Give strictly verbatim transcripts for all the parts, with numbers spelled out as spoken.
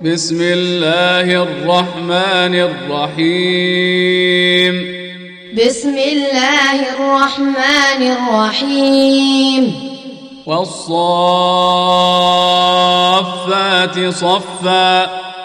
بسم الله الرحمن الرحيم بسم الله الرحمن الرحيم والصافات صفا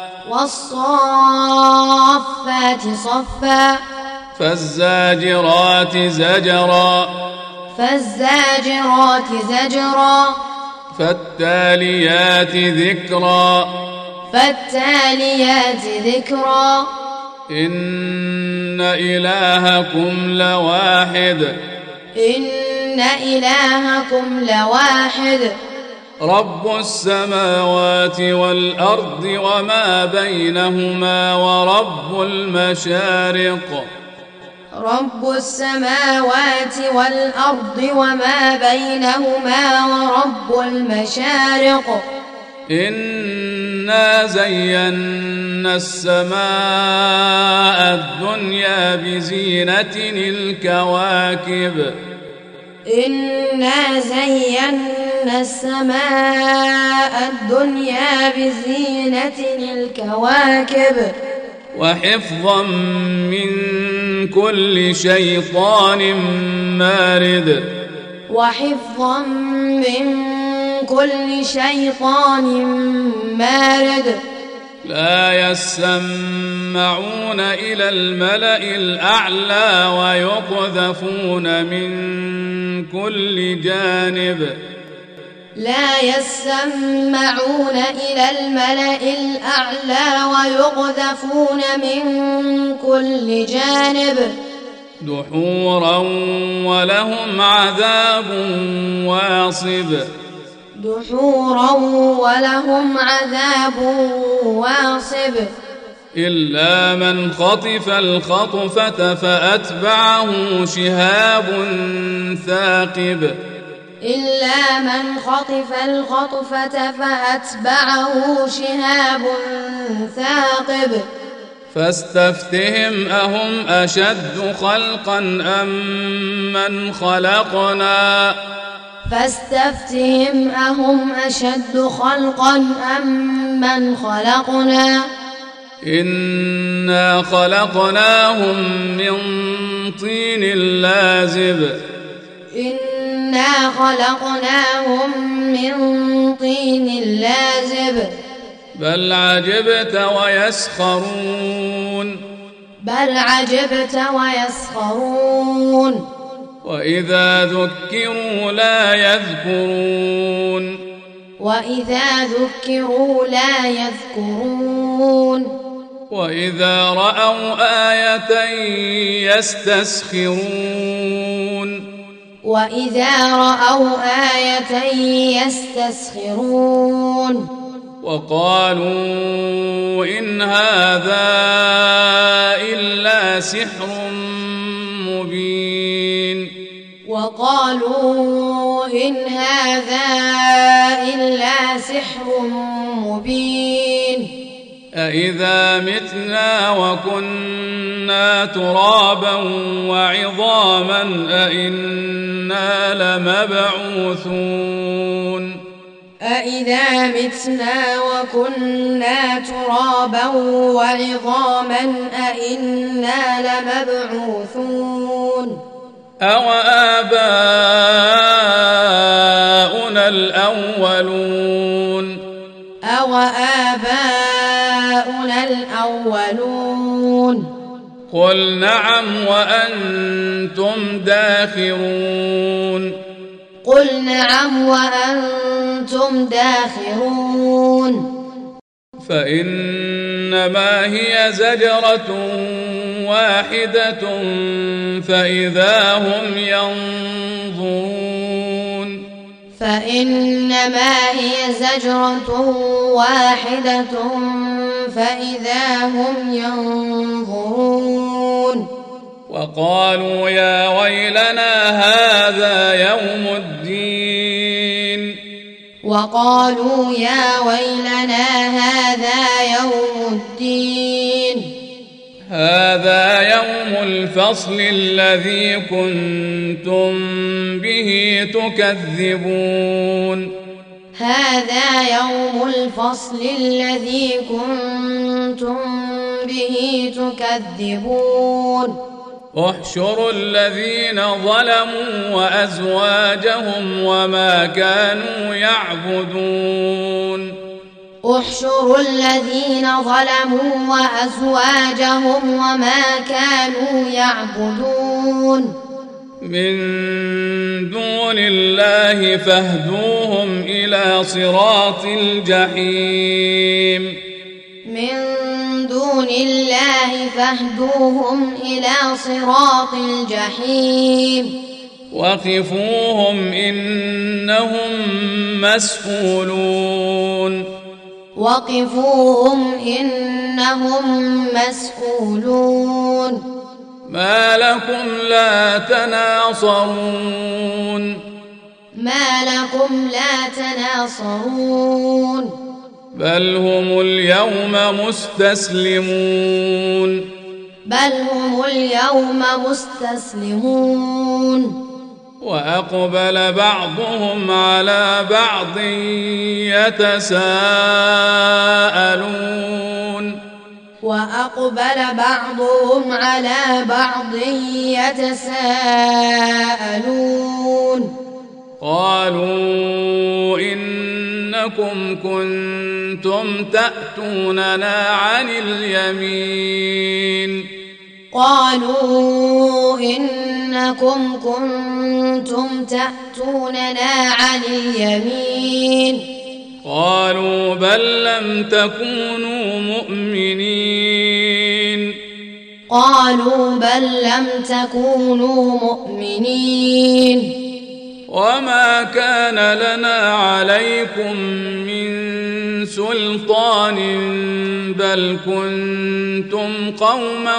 والصافات صفا فالزاجرات زجرا فالزاجرات زجرا فالتاليات ذكرا فالتاليات ذكرا إن إلهكم لواحد إن إلهكم لواحد رب السماوات والأرض وما بينهما ورب المشارق رب السماوات والأرض وما بينهما ورب المشارق إنا زينا السماء الدنيا بزينة الكواكب إنا زينا السماء الدنيا بزينة الكواكب وحفظا من كل شيطان مارد وحفظا من كل شيطان مارد لا يسمعون إلى الملأ الأعلى ويقذفون من كل جانب لا يسمعون إلى الملأ الأعلى ويقذفون من كل جانب دحورا ولهم عذاب واصب دحورا ولهم عذاب واصب إلا من خطف الخطفة فأتبعه شهاب ثاقب إلا من خطف الخطفة فأتبعه شهاب ثاقب فاستفتهم أهم أشد خلقا أم من خلقنا فاستفتهم أهم أشد خلقا أم من خلقنا إنا خلقناهم من طين لازب إنا خلقناهم من طين لازب بل عجبت ويسخرون بل عجبت ويسخرون وإذا ذكروا لا يذكرون وإذا ذكروا لا يذكرون وإذا رأوا آية يستسخرون وإذا رأوا آية يستسخرون وقالوا إن هذا إلا سحر مبين وقالوا إن هذا إلا سحر مبين أإذا متنا وكنا ترابا وعظاما أإنا لمبعوثون أإذا متنا وكنا ترابا وعظاما أإنا لمبعوثون أو آباؤنا الأولون أو آباؤنا الأولون قل نعم وأنتم داخرون قل نعم وأنتم داخرون فإنما هي زجرة واحدة فإذا هم ينظرون فإنما هي زجرة واحدة فإذا هم ينظرون وقالوا يا ويلنا هذا يوم الدين وقالوا يا ويلنا هذا يوم الدين هذا يوم الفصل الذي كنتم به تكذبون هذا يوم الفصل الذي كنتم به تكذبون احشروا الذين ظلموا وأزواجهم وما كانوا يعبدون احشروا الذين ظلموا وأزواجهم وما كانوا يعبدون من دون الله فاهدوهم إلى صراط الجحيم من دون الله فاهدوهم إلى صراط الجحيم وقفوهم إنهم مسؤولون وقفوهم إنهم مسؤولون ما لكم لا تناصرون ما لكم لا تناصرون بل هم اليوم مستسلمون بل هم اليوم مستسلمون وأقبل بعضهم على بعض يتساءلون وأقبل بعضهم على بعض يتساءلون قالوا إنكم كنتم تأتوننا عن اليمين قالوا إنكم كنتم تأتوننا عن اليمين قالوا بل لم تكونوا مؤمنين قالوا بل لم تكونوا مؤمنين وما كان لنا عليكم من سلطان بل كنتم قوما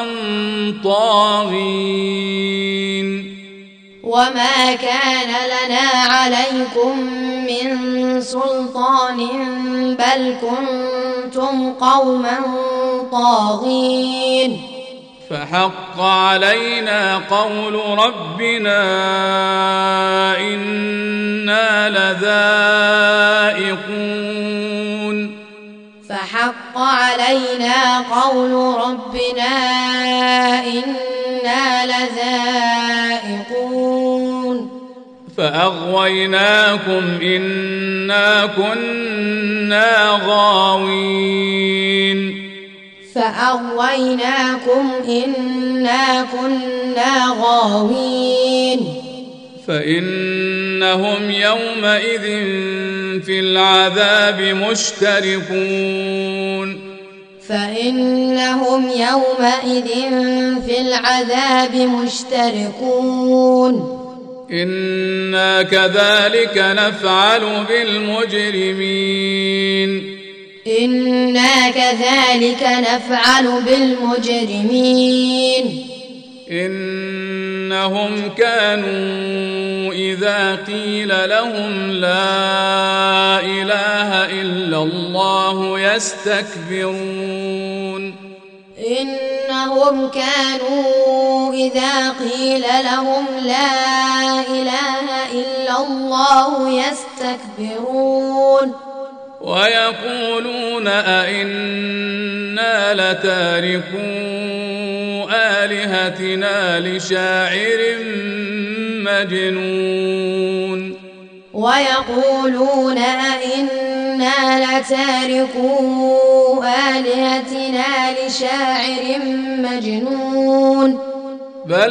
طاغين وما كان لنا عليكم من سلطان بل كنتم قوما طاغين فحق علينا قول ربنا إنا لذائقون فحق علينا قول ربنا إنا لذائقون فأغويناكم إنا كنا غاوين فأغويناكم إنا كنا غاوين فإنهم يومئذ في العذاب مشتركون فإنهم يومئذ في العذاب مشتركون إنا كذلك نفعل بالمجرمين إنا كذلك نفعل بالمجرمين إنهم كانوا إذا قيل لهم لا إله إلا الله يستكبرون إنهم كانوا إذا قيل لهم لا إله إلا الله يستكبرون ويقولون أئنا لتاركو آلهتنا لشاعر مجنون ويقولون أئنا لتاركو آلهتنا لشاعر مجنون بل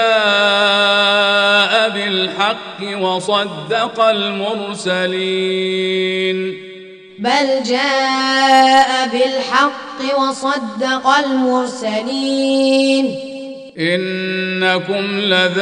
جاء بالحق وصدق المرسلين بل جاء بالحق وصدق المرسلين إنكم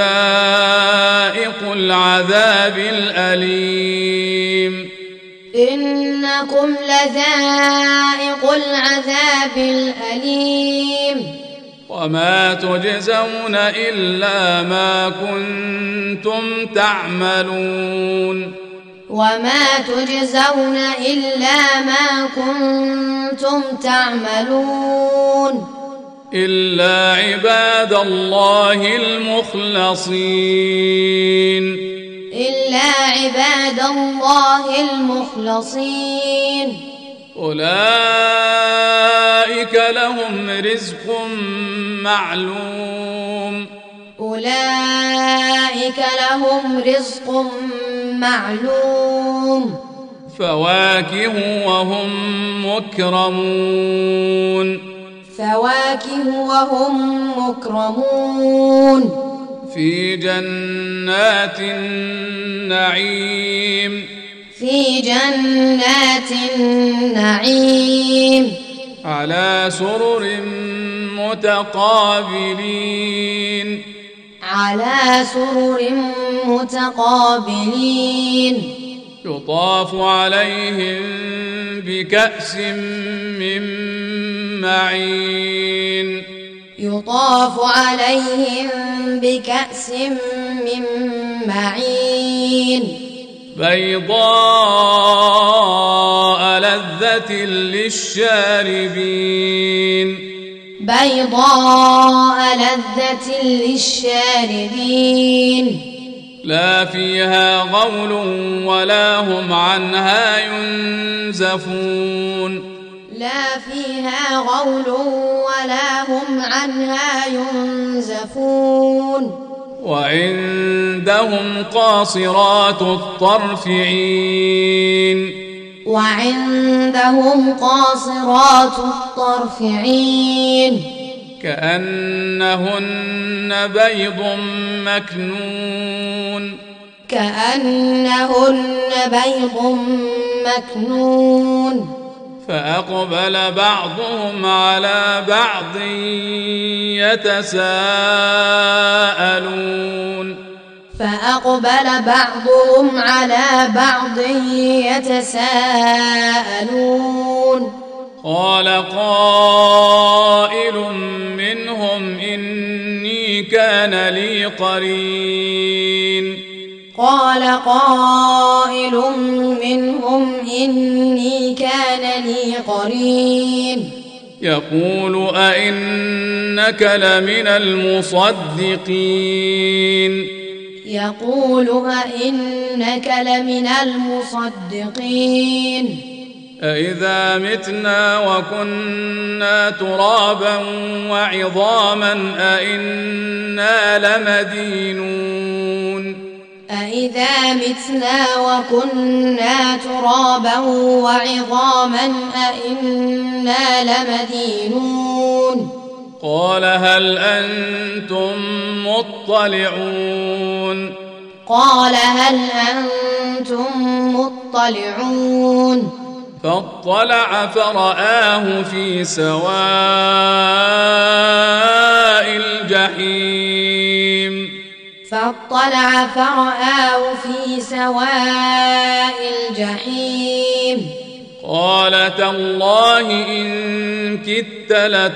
لذائق العذاب الأليم إنكم لذائق العذاب الأليم وما تجزون إلا ما كنتم تعملون وما تجزون إلا ما كنتم تعملون إلا عباد الله المخلصين إلا عباد الله المخلصين أولئك لهم رزق معلوم أولئك لهم رزق معلوم فواكه وهم مكرمون فواكه وهم مكرمون في جنات النعيم في جنات النعيم على سرر متقابلين على سرر متقابلين يطاف عليهم بكأس من معين يطاف عليهم بكأس من معين بيضاء لذة للشاربين بيضاء لذة للشاربين لا فيها غول ولا هم عنها ينزفون لا فيها غول ولا هم عنها ينزفون وعندهم قاصرات الطرف عين وعندهم قاصرات الطرف عين كأنهن بيض مكنون كأنهن بيض مكنون فأقبل بعضهم على بعض يتساءلون فأقبل بعضهم على بعض يتساءلون قال قائل منهم إني كان لي قرين قال قائل منهم إني كان لي قرين يقول أئنك لمن المصدقين يقول أئنك لمن المصدقين أإذا متنا وكنا ترابا وعظاما أئنا لمدينون أإذا متنا وكنا ترابا وعظاما أئنا لمدينون قال هل أنتم مطلعون قال هل أنتم مطلعون فاطلع فرآه في سواء الجحيم فاطلع فرآه في سواء الجحيم قال تالله إن كدت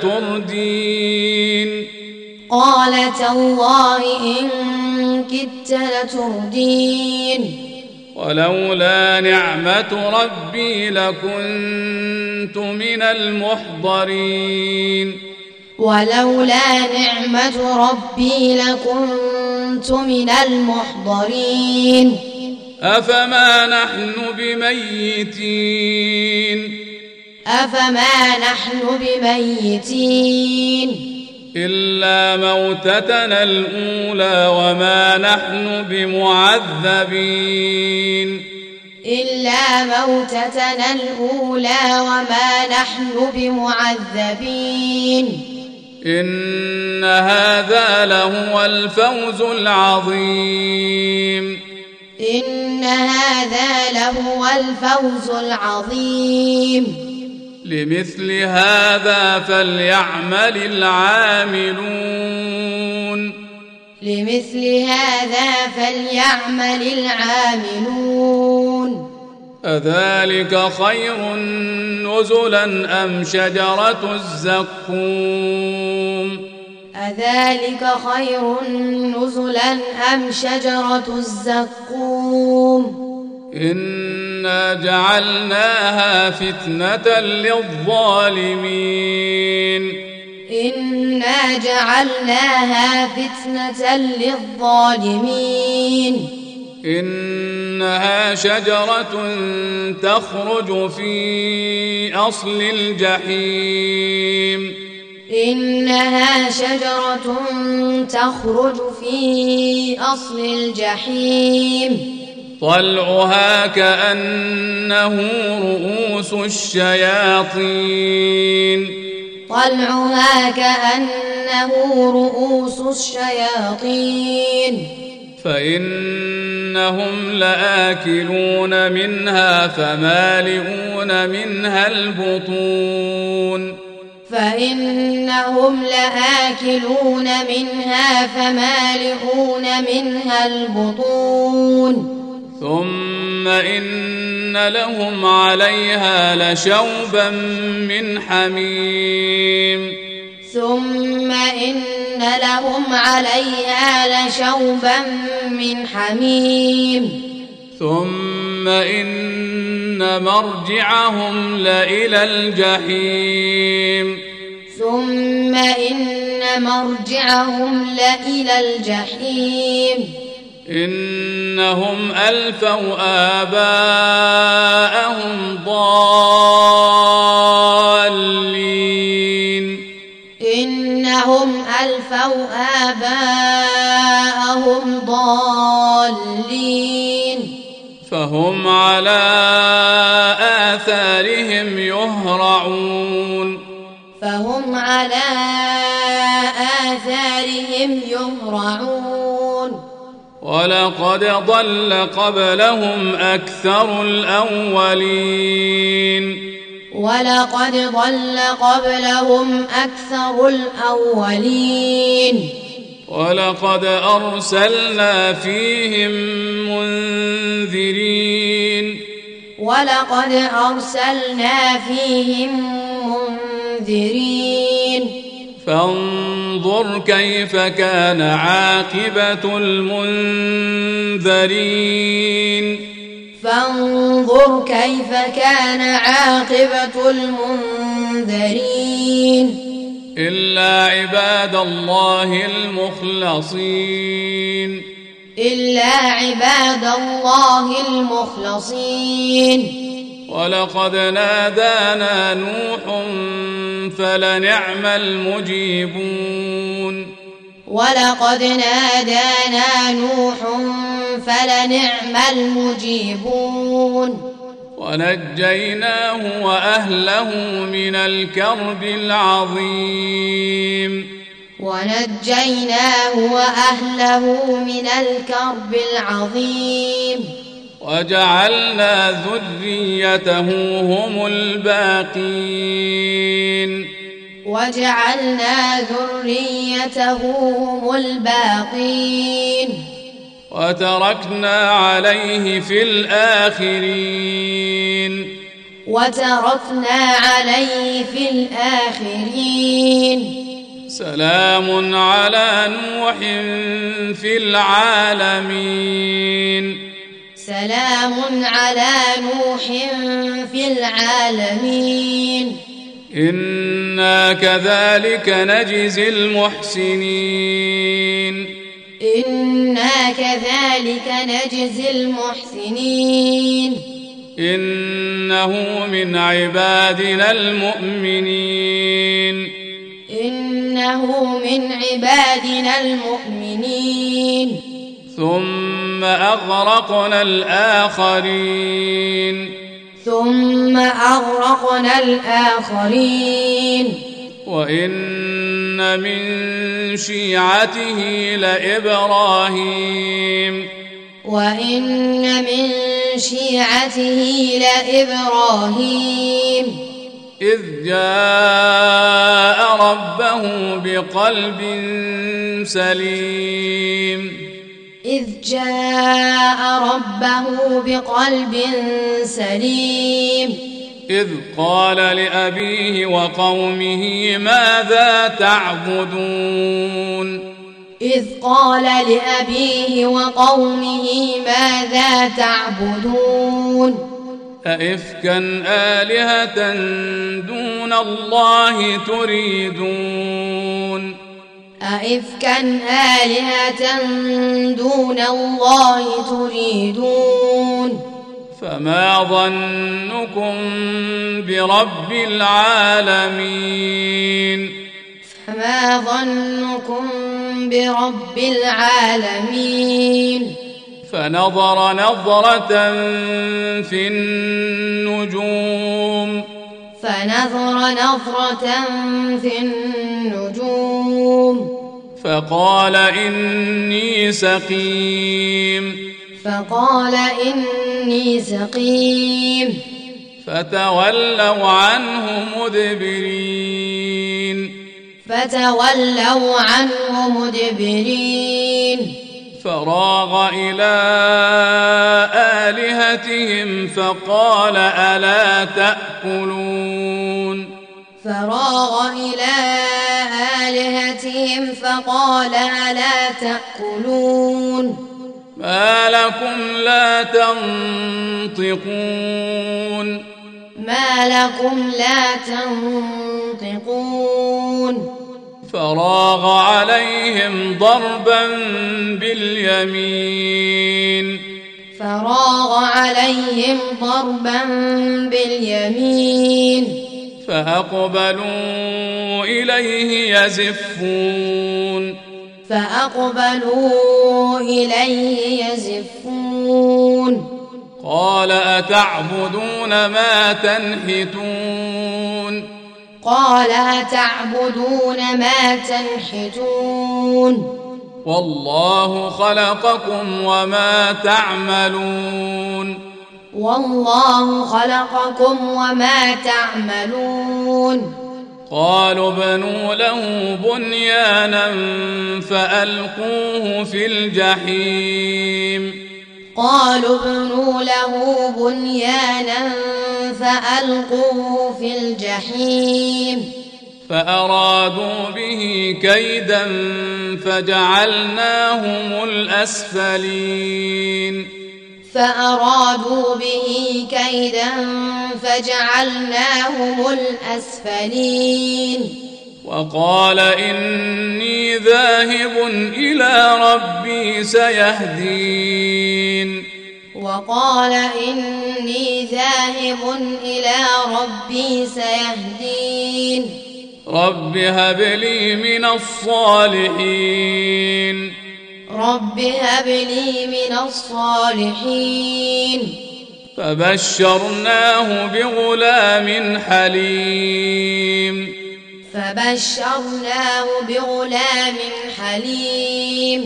لتردين قال تالله إن كدت لتردين ولولا نعمة ربي لكنت من المحضرين ولولا نعمة ربي لكنت من المحضرين أفما نحن بميتين أفما نحن بميتين إلا موتتنا الأولى وما نحن بمعذبين إلا موتتنا الأولى وما نحن بمعذبين إن هذا لهو الفوز العظيم إن هذا لهو الفوز العظيم لمثل هذا فليعمل العاملون لمثل هذا فليعمل العاملون أذلك خير نزلا أم شجرة الزقوم أذلك خير نزلا أم شجرة الزقوم إنا جعلناها فتنة للظالمين إنا جعلناها فتنة للظالمين إنها شجرة تخرج في أصل الجحيم إنها شجرة تخرج في أصل الجحيم طلعها كأنه رؤوس الشياطين طلعها كأنه رؤوس الشياطين فإنهم لآكلون منها فمالئون منها البطون فإنهم لآكلون منها فمالئون منها البطون ثم إن لهم عليها لشوبا من حميم ثم إن لهم عليها لشوبا من حميم ثم إن مرجعهم لإلى الجحيم ثم إن مرجعهم لإلى الجحيم إنهم ألفوا آباءهم ضالين إنهم ألفوا آباءهم ضالين فهم على آثارهم يهرعون فهم على آثارهم يهرعون ولقد ضل قبلهم أكثر الأولين ولقد ضل قبلهم أكثر الأولين ولقد أرسلنا فيهم منذرين ولقد أرسلنا فيهم منذرين فانظر كيف كان عاقبة المنذرين فانظر كيف كان عاقبة المنذرين إلا عباد الله المخلصين إلا عباد الله المخلصين ولقد نادانا نوح فلنعم المجيبون ولقد نادانا نوح فلنعم المجيبون ونجيناه وأهله من الكرب العظيم ونجيناه وأهله من الكرب العظيم وجعلنا ذريته هم الباقين وجعلنا ذريته هم الباقين وتركنا عليه في الآخرين وتركنا عليه في الآخرين سلام على نوح في العالمين سلام على نوح في العالمين إنا كذلك نجزي المحسنين إنا كذلك نجزي المحسنين إنه من عبادنا المؤمنين إنه من عبادنا المؤمنين ثم أغرقنا الآخرين ثم أغرقنا الآخرين وإن من شيعته لإبراهيم وإن من شيعته لإبراهيم إذ جاء ربه بقلب سليم إذ جاء ربه بقلب سليم إذ قال لأبيه وقومه ماذا تعبدون إذ قال لأبيه وقومه ماذا تعبدون أئفكا آلهة دون الله تريدون أئفكا آلهة دون الله تريدون فما ظنكم برب العالمين فما ظنكم برب العالمين فنظر نظرة في النجوم فنظر نظرة في النجوم فقال إني سقيم فقال إني سقيم فتولوا عنه مدبرين فتولوا عنه مدبرين فراغ إلى آلهتهم فقال ألا تأكلون فراغ إلى آلهتهم فقال ألا تأكلون ما لكم لا تنطقون ما لكم لا تنطقون فراغ عليهم ضربا باليمين فراغ عليهم ضربا باليمين فأقبلوا إليه يزفون فأقبلوا إليه يزفون قال أتعبدون ما تنحتون قال أتعبدون ما تنحتون والله خلقكم وما تعملون والله خلقكم وما تعملون قالوا ابنوا له بنيانا فألقوه في الجحيم قالوا ابنوا له بنيانا فألقوه في الجحيم فأرادوا به كيدا فجعلناهم الأسفلين فأرادوا به كيدا فجعلناهم الأسفلين وقال إني ذاهب إلى ربي سيهدين وقال إني ذاهب إلى ربي سيهدين رب هب لي من الصالحين رب هب لي من الصالحين فبشرناه بغلام حليم فبشرناه بغلام حليم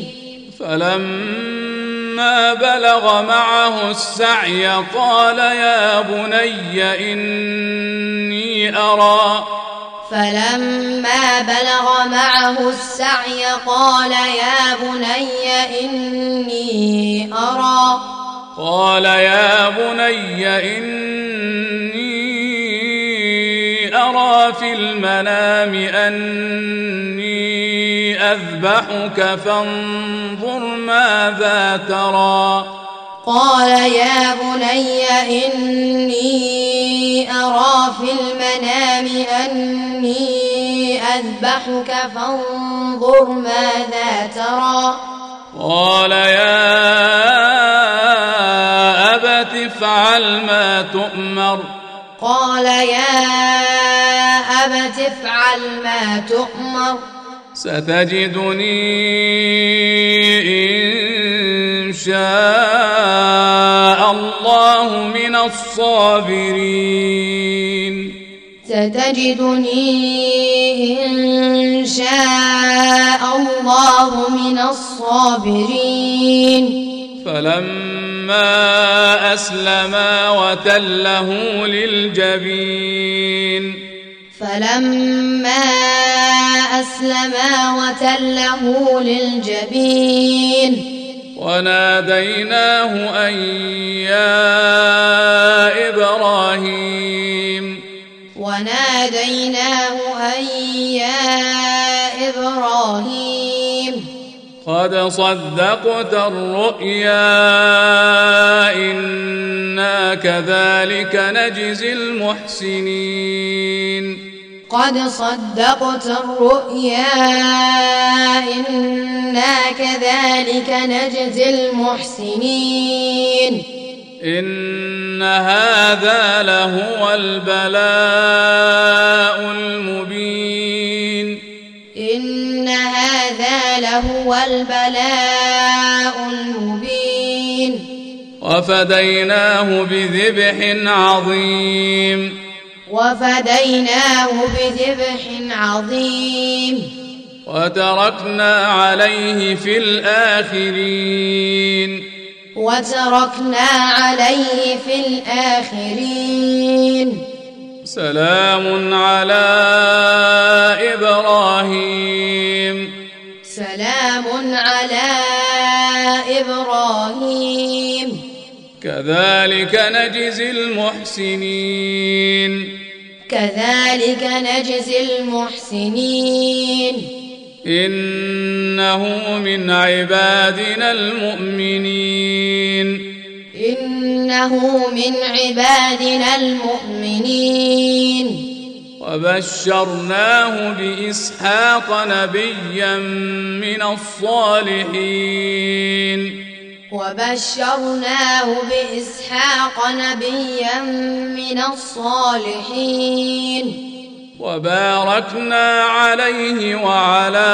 فلما بلغ معه السعي قال يا بني إني أرى فلما بلغ معه السعي قال يا بني إني أرى قال يا بني إني أرى في المنام أني أذبحك فانظر ماذا ترى قال يا بني إني أرى في المنام أني أذبحك فانظر ماذا ترى قال يا أبت افعل ما تؤمر قال يا أبت افعل ما تؤمر ستجدني إن شاء الله من الصابرين ستجدني إن شاء الله من الصابرين فلما أسلما وتله للجبين فلما أسلما وتله للجبين وناديناه أن يا إبراهيم وناديناه أن يا إبراهيم قد صدقت الرؤيا إنا كذلك نجزي المحسنين قد صدقت الرؤيا إنا كذلك نجزي المحسنين إن هذا لهو البلاء المبين إن هذا لهو البلاء المبين وفديناه بذبح عظيم وفديناه بذبح عظيم وتركنا عليه في الآخرين وتركنا عليه في الآخرين سلام على إبراهيم سلام على إبراهيم كذلك نجزي المحسنين كذلك نجزي المحسنين إنه من عبادنا المؤمنين إنه من عبادنا المؤمنين وبشرناه بإسحاق نبيا من الصالحين وبشرناه بإسحاق نبيا من الصالحين وباركنا عليه وعلى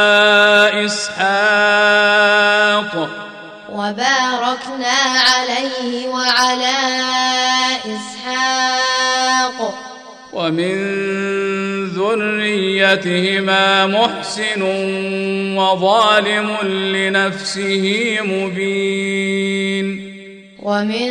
إسحاق وباركنا عليه وعلى إسحاق ومن ذريتهما محسن وظالم لنفسه مبين ومن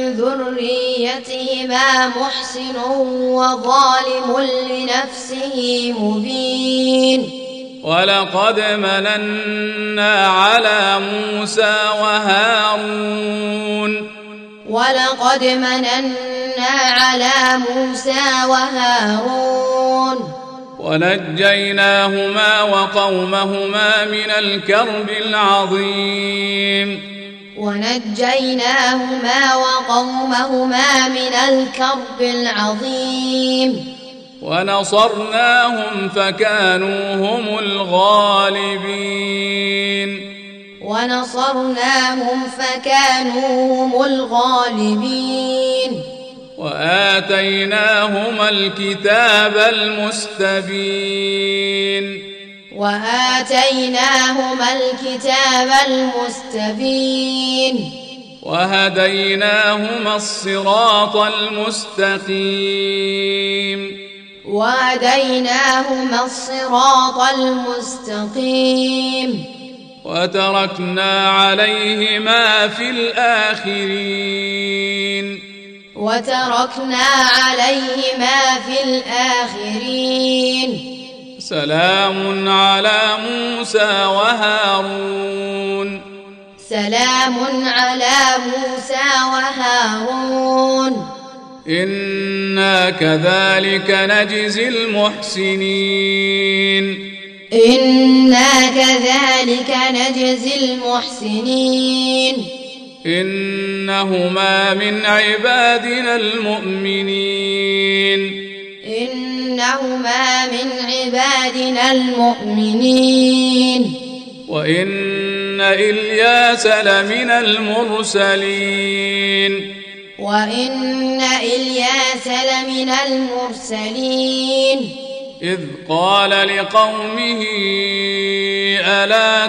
ذريتهما محسن وظالم لنفسه مبين ولقد مننا على موسى وهارون ولقد مننا على موسى وهارون ونجيناهما وقومهما من الكرب العظيم ونجيناهما وقومهما من الكرب العظيم ونصرناهم فكانوا هم الغالبين ونصرناهم فكانوا هم الغالبين وآتيناهما الكتاب المستبين وآتيناهما الكتاب المستبين وهديناهما الصراط المستقيم وهديناهما الصراط المستقيم وتركنا عليهما في الآخرين وتركنا عليهما في الآخرين سلام على موسى وهارون سلام على موسى وهارون إنا كذلك نجزي المحسنين إنا كذلك نجزي المحسنين إنهما من عبادنا المؤمنين إنهما من عبادنا المؤمنين وإن إلياس لمن المرسلين وإن إلياس لمن المرسلين إذ قال لقومه ألا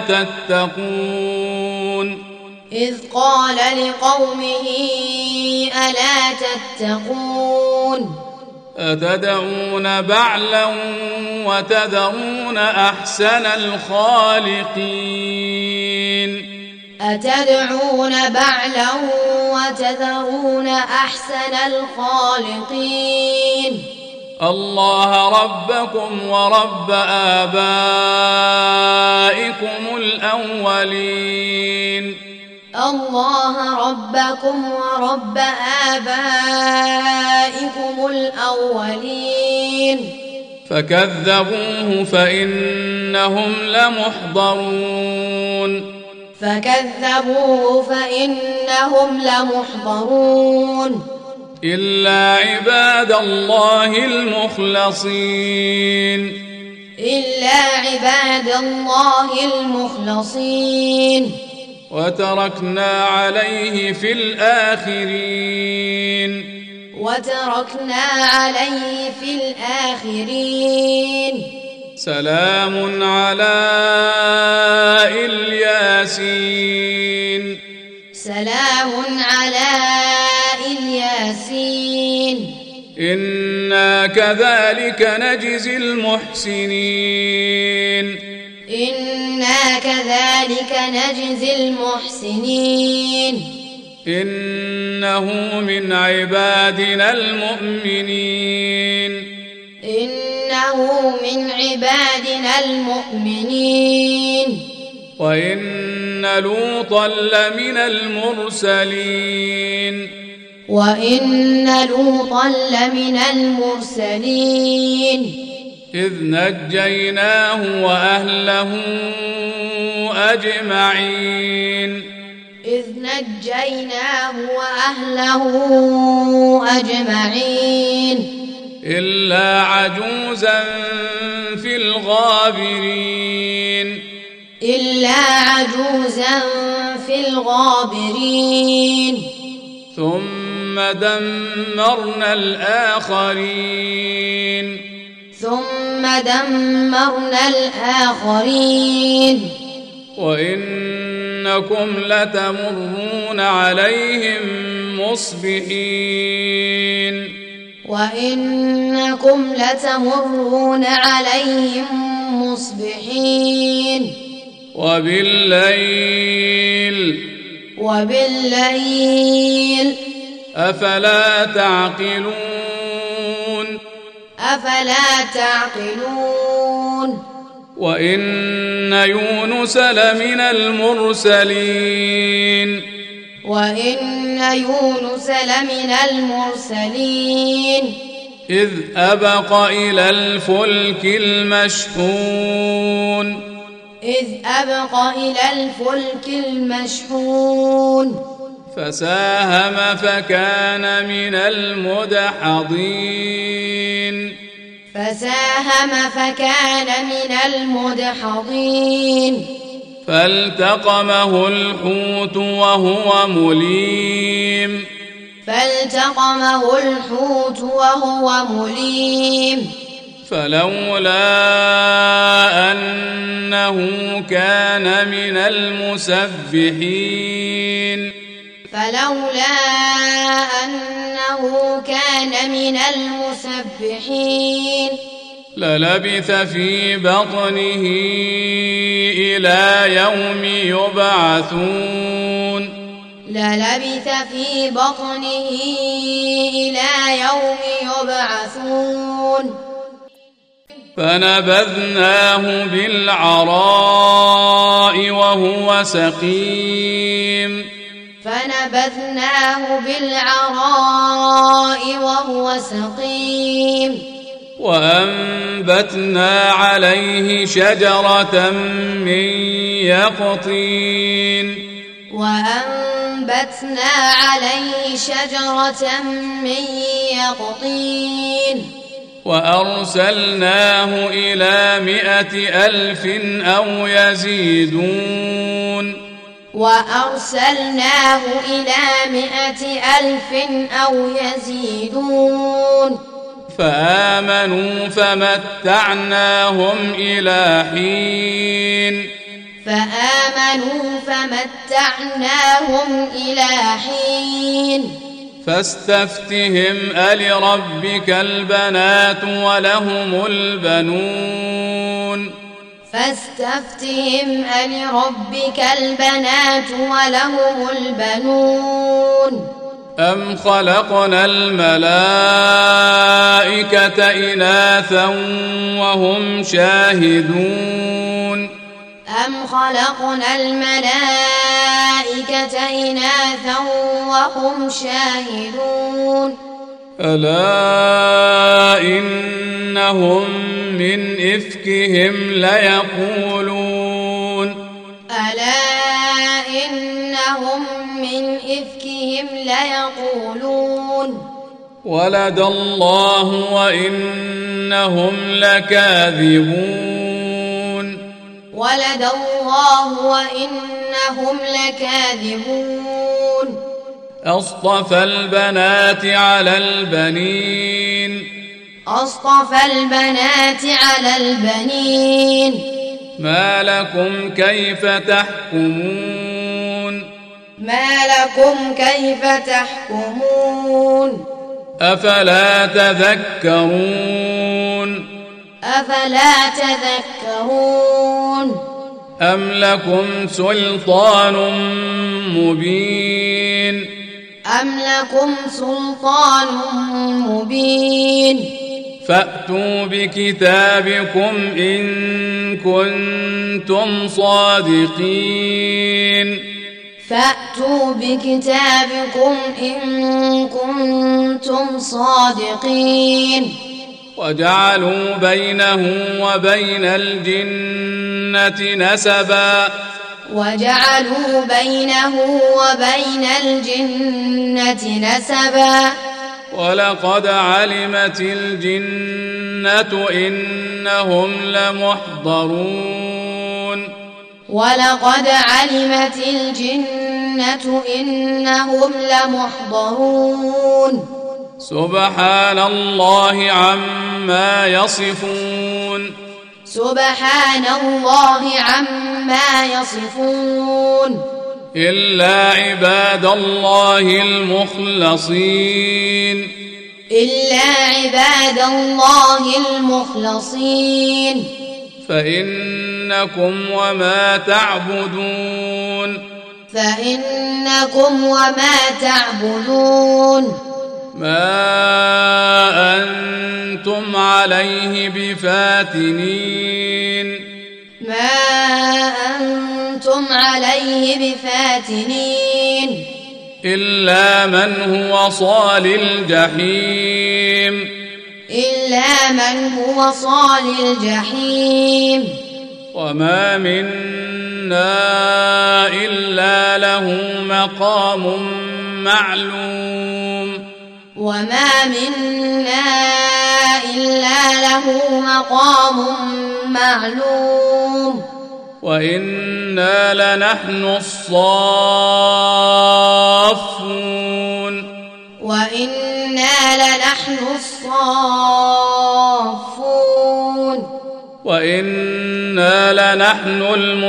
تتقون إذ قال لقومه ألا تتقون أتدعون بعلا وتذرون أحسن الخالقين أتدعون بعلا وتذرون أحسن الخالقين الله ربكم ورب آبائكم الأولين الله ربكم ورب آبائكم الأولين فكذبوه فإنهم لمحضرون فكذبوه فإنهم لمحضرون إلا عباد الله المخلصين إلا عباد الله المخلصين وتركنا عليه في الآخرين وتركنا عليه في الآخرين سلام على الياسين سلام على الياسين إنا كذلك نجزي المحسنين إنا كذلك نجزي المحسنين إنه من عبادنا المؤمنين إنه من عبادنا المؤمنين وإن لوطا لمن المرسلين وإن لوطا لمن المرسلين إذ نجيناه وأهله أجمعين إذ نجيناه وأهله أجمعين إلا عجوزا في الغابرين إلا عجوزا في الغابرين ثم دمرنا الآخرين ثم دمرنا الآخرين وإنكم لتمرون عليهم مصبحين وإنكم لتمرون عليهم مصبحين وبالليل وبالليل أفلا تعقلون أفلا تعقلون وإن يونس لمن المرسلين وإن يونس لمن المرسلين إذ أبق إلى الفلك المشحون إذ أبق إلى الفلك المشحون فساهم فكان من المدحضين فساهم فكان من المدحضين فالتقمه الحوت وهو مليم فالتقمه الحوت وهو مليم فلولا أنه كان من المسبحين فلولا أنه كان من المسبحين للبث في بطنه إلى يوم يبعثون للبث في بطنه إلى يوم يبعثون فنبذناه بالعراء وهو سقيم فنبذناه بالعراء وهو سقيم وأنبتنا عليه شجرة من يقطين وأنبتنا عليه شجرة من يقطين وأرسلناه إلى مائة ألف أو يزيدون وأرسلناه إلى مائة ألف أو يزيدون فآمنوا فمتعناهم إلى حين فآمنوا فمتعناهم إلى حين فاستفتهم ألربك البنات ولهم البنون فاستفتهم ألربك البنات ولهم البنون أم خلقنا الملائكة إناثا وهم شاهدون أم خلقنا الملائكة إناثا وهم شاهدون ألا إنهم من إفكهم ليقولون ألا إنهم من إفكهم ليقولون ولد الله وإنهم لكاذبون ولد الله وإنهم لكاذبون أصطفى البنات على البنين أصطفى البنات على البنين ما لكم كيف تحكمون ما لكم كيف تحكمون أفلا تذكرون أفلا تذكرون أم لكم سلطان مبين أم لكم سلطان مبين فأتوا بكتابكم إن كنتم صادقين فأتوا بكتابكم إن كنتم صادقين وجعلوا بينه وبين الجنة نسبا وجعلوا بينه وبين الجنة نسبا ولقد علمت الجنة إنهم لمحضرون ولقد علمت الجنة إنهم لمحضرون سبحان الله عما يصفون سبحان الله عما يصفون إلا عباد الله المخلصين إلا عباد الله المخلصين فإنكم وما تعبدون فإنكم وما تعبدون ما أنتم عليه بفاتنين ما أنتم عليه بفاتنين إلا من هو صال الجحيم إلا من هو صال الجحيم وما منا إلا له مقام معلوم وما منا إلا له مقام معلوم وإنا لنحن الصافون وإنا لنحن الصافون وإنا لنحن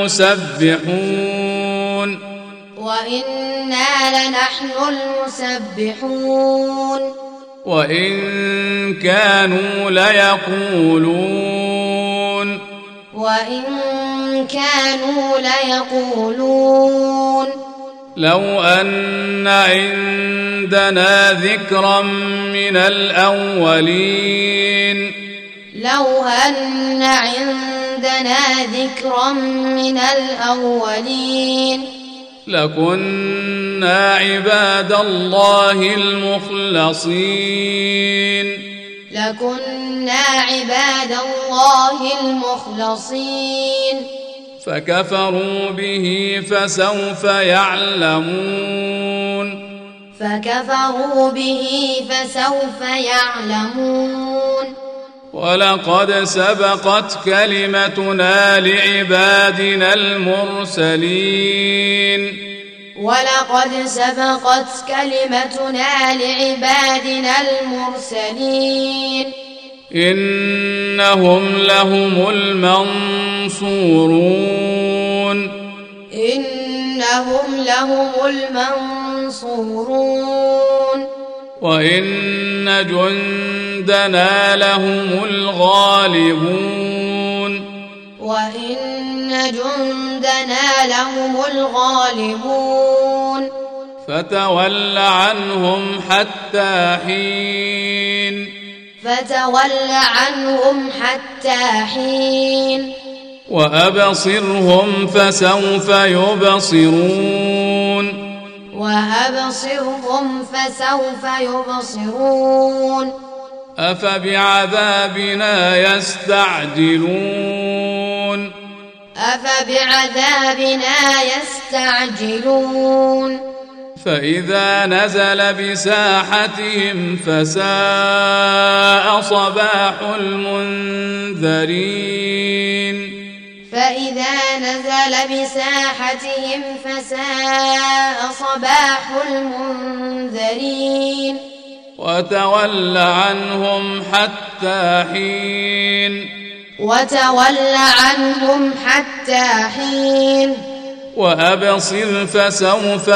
المسبحون وإنا لنحن المسبحون وإن كانوا ليقولون وإن كانوا ليقولون لو أن عندنا ذكرا من الأولين لو أن عندنا ذكرا من الأولين لكنا عباد الله المخلصين لكنا عباد الله المخلصين فكفروا به فسوف يعلمون فكفروا به فسوف يعلمون ولقد سبقت كلمتنا لعبادنا المرسلين ولقد سبقت كلمتنا لعبادنا المرسلين إنهم لهم المنصورون إنهم لهم المنصورون وإن جندنا لهم الغالبون وإن جندنا لهم الغالبون فتول عنهم حتى حين فتول عنهم حتى حين وأبصرهم فسوف يبصرون وأبصرهم فسوف يبصرون أفبعذابنا يستعجلون أفبعذابنا يستعجلون فإذا نزل بساحتهم فساء صباح المنذرين فإذا نزل بساحتهم فساء صباح المنذرين وتول عنهم حتى حين وتول عنهم حتى حين وأبصر فسوف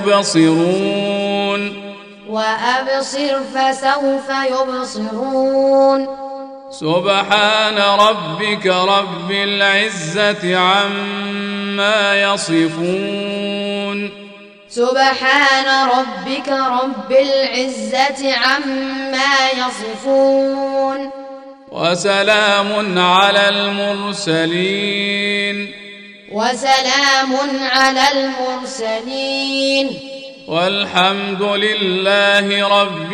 يبصرون وأبصر فسوف يبصرون سبحان ربك رب العزة عما يصفون سبحان ربك رب العزة عما يصفون وسلام على المرسلين وسلام على المرسلين والحمد لله رب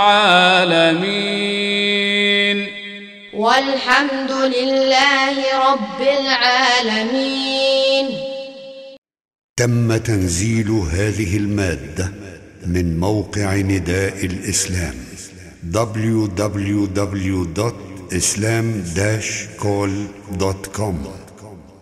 العالمين والحمد لله رب العالمين. تم تنزيل هذه المادة من موقع نداء الإسلام دبليو دبليو دبليو دوت إسلام داش كول دوت كوم.